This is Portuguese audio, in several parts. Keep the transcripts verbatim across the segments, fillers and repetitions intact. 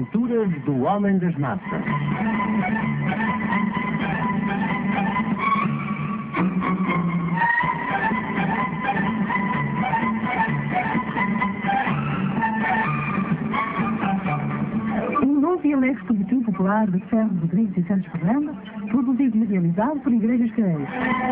Aventuras do Homem das Massas. Um novo e alegre coletivo popular de Ferro Rodrigues e Santos Fernando, produzido e realizado por Igrejas Caeiras.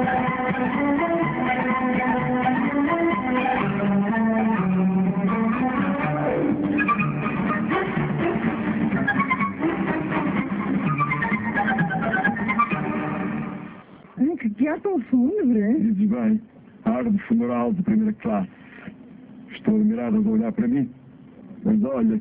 Que teatro tão fúnebre? Dizes bem, árvore funeral de primeira classe. Estou admirado a olhar para mim. Mas olha,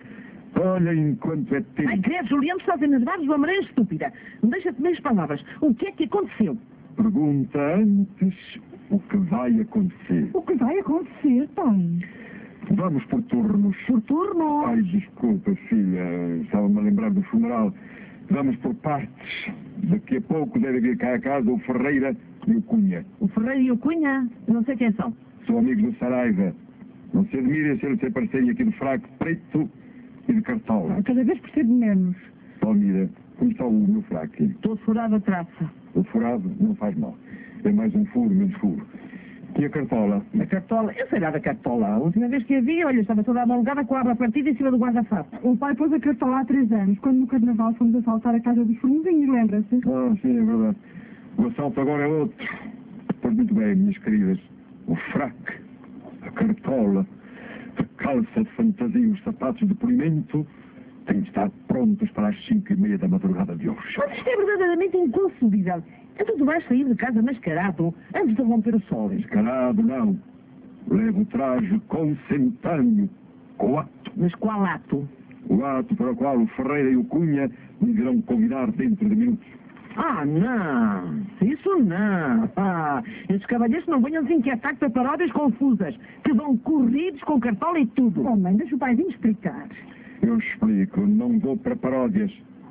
olha enquanto é tempo. Ai, credo, Juliano, estás a enervar-nos uma maneira estúpida. Deixa-te meias palavras. O que é que aconteceu? Pergunta antes o que vai acontecer. O que vai acontecer, pai? Vamos por turnos. Por turno? Ai, desculpa, filha. Estava-me a lembrar do funeral. Vamos por partes. Daqui a pouco deve vir cá a casa o Ferreira e o Cunha. O Ferreira e o Cunha? Não sei quem são. São amigos do Saraiva. Não se admirem se eles se aparecerem aqui de fraco preto e de cartola. Cada vez percebo menos. Palmira, como está o meu fraco? Todo furado a traça. O furado não faz mal. É mais um furo, menos furo. E a cartola? A cartola? Eu sei lá da cartola. A última vez que a vi, olha, estava toda amalgada com a aba partida em cima do guarda-fato. O pai pôs a cartola há três anos, quando no carnaval fomos assaltar a casa dos Formosinhos, lembra-se? Ah, sim, é verdade. O assalto agora é outro. Pois muito bem, minhas queridas. O fraque, a cartola, a calça de fantasia e os sapatos de polimento têm de estar prontos para as cinco e meia da madrugada de hoje. Mas isto é verdadeiramente inconcebível. Então tu vais sair de casa mascarado antes de romper o sol. Mascarado, não. Levo o traje consentâneo, com o ato. Mas qual ato? O ato para o qual o Ferreira e o Cunha me virão convidar dentro de minutos. Ah, não. Isso não. Ah, esses cavalheiros não venham desinquietar para paródias confusas, que vão corridos com cartola e tudo. Oh, mãe, deixa o paizinho explicar. Eu explico. Não vou para paródias.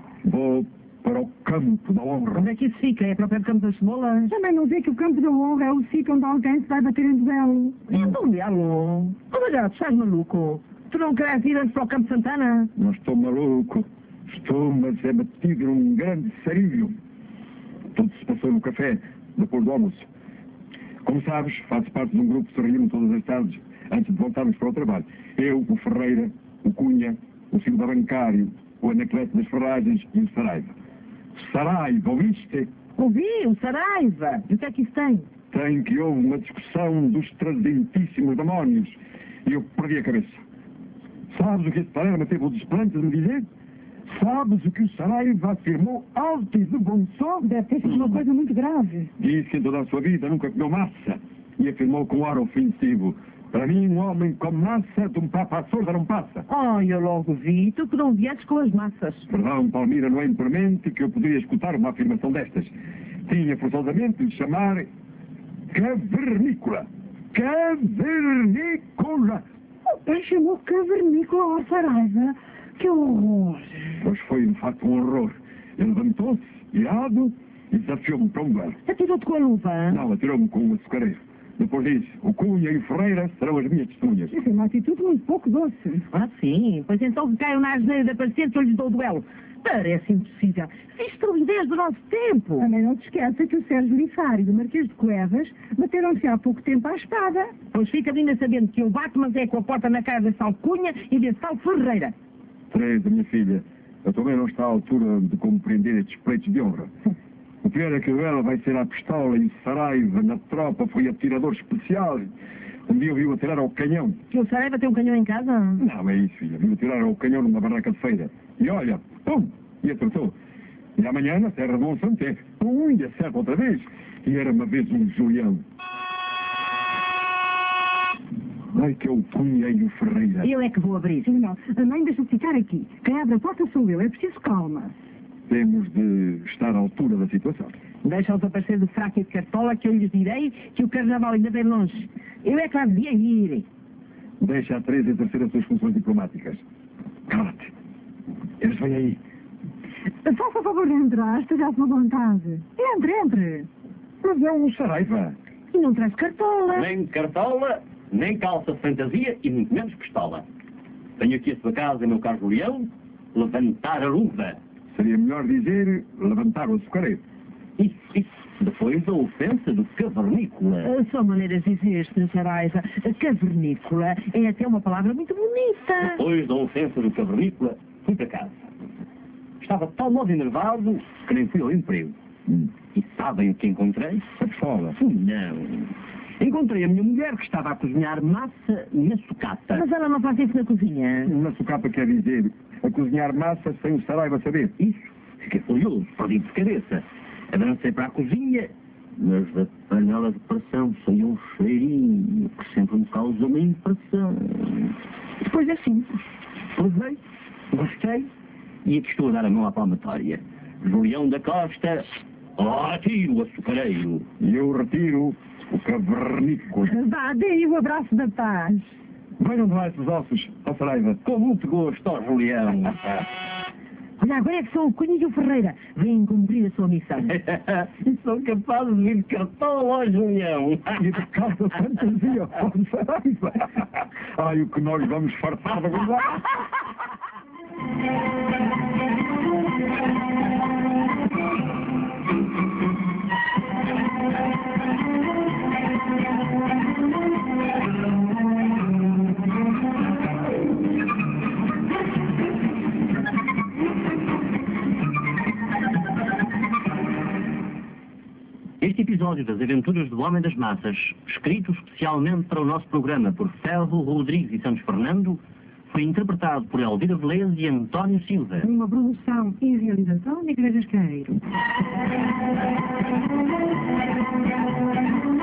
Vou para o campo da honra. Onde é que isso fica? É para o pé do campo das cebolas? Também não vê que o campo da honra é o sítio onde alguém se vai bater em duelo. Em duelo? Olha, tu estás maluco? Tu não queres ir antes para o campo de Santana? Não estou maluco. Estou, mas é metido num grande sarilho. Tudo se passou no café, depois do almoço. Como sabes, faço parte de um grupo que se reúne todas as tardes antes de voltarmos para o trabalho. Eu, o Ferreira, o Cunha, o Silva Bancário, o Anacleto das Ferragens e o Saraiva. Saraiva, ouviste? Ouvi, o Saraiva. E o que é que isso tem? Tem que houve uma discussão dos trezentíssimos demónios e eu perdi a cabeça. Sabes o que esse palerma teve o desplante de me dizer? Sabes o que o Saraiva afirmou alto e de bom som? Deve ter sido uma coisa muito grave. Disse que em toda a sua vida nunca comeu massa e afirmou com ar ofensivo: para mim, um homem com massa de um papa à sorda não passa. Oh, eu logo vi. Tu que não viesses com as massas. Perdão, Palmira, não é impermente que eu poderia escutar uma afirmação destas. Tinha forçosamente de chamar cavernícola. Cavernícola! O pai chamou cavernícola ao Saraiva. Que horror! Pois foi, de facto, um horror. Ele levantou-se, irado, e desafiou-me para um duelo. Atirou-te com a luva? Não, atirou-me com um açucareiro. Depois disse: o Cunha e o Ferreira serão as minhas testemunhas. Isso é uma atitude muito pouco doce. Ah, sim. Pois então que caiam na asneira da paciente que eu lhes dou o duelo. Parece impossível. Isto são ideias do nosso tempo. Também não te esqueça que o Sérgio Lissari e o Marquês de Cuevas bateram-se há pouco tempo à espada. Pois fica ainda sabendo que eu bato, mas é com a porta na cara desse tal Cunha e desse tal Ferreira. Teresa, minha filha, eu também não está à altura de compreender estes pleitos de honra. O pior é que ela vai ser à pistola e o Saraiva na tropa foi atirador especial. Um dia eu vi-o atirar ao canhão. Que o Saraiva tem um canhão em casa? Não, é isso, filha. Vi-o atirar ao canhão numa barraca de feira. E olha, pum, e acertou. E amanhã na Serra de Monsanté, pum, e acerta outra vez. E era uma vez um Julião. Ai, que é o Cunha e o Ferreira. Eu é que vou abrir. Sim, não. A mãe deixa-me ficar aqui. Quem abre a porta sou eu. É preciso calma. Temos de estar à altura da situação. Deixa-os aparecer de fraco e de cartola que eu lhes direi que o carnaval ainda vem longe. Eu é que lá devia ir. Deixa a Teresa exercer as suas funções diplomáticas. Cala-te. Eles vêm aí. Faça o favor de entrar. Esteja à sua vontade. Entre, entre. Mas é um Saraiva. E não traz cartola. Nem cartola, nem calça de fantasia e muito menos pistola. Tenho aqui a sua casa e meu caro Julião, levantar a luva. Seria melhor dizer levantar o açucareiro. Isso, isso. Depois a ofensa do cavernícola. Ah, São maneiras de dizer, senhor Saraiva. Cavernícola é até uma palavra muito bonita. Depois da ofensa do cavernícola, fui para casa. Estava tão modo enervado que nem fui ao emprego. Hum. E sabem o que encontrei? A escola. Não. Encontrei a minha mulher que estava a cozinhar massa na sucata. Mas ela não faz isso na cozinha. Na sucata quer dizer a cozinhar massa sem o Saraiva saber. Isso. Fiquei furioso, perdido de cabeça. Avancei para a cozinha, mas da panela de pressão saiu um cheirinho que sempre me causa uma impressão. Depois é simples. Provei, gostei e aqui estou a dar a mão à palmatória. Julião da Costa, retiro o açucareiro. E eu retiro o cavernícola. Vá, dê o abraço da paz. Venham de lá esses ossos, ó Saraiva. Com muito gosto, ó Julião. Olha, agora é que sou o Cunha e o Ferreira. Vêm cumprir a sua missão. E são capazes de vir de cartão, ó Julião. E de calça fantasia, ó Saraiva. Ai, o que nós vamos fartar de gozar. Este episódio das Aventuras do Homem das Massas, escrito especialmente para o nosso programa por Ferro, Rodrigues e Santos Fernando, foi interpretado por Elvira Velez e António Silva. Uma produção e realização de Igrejas Caeiro.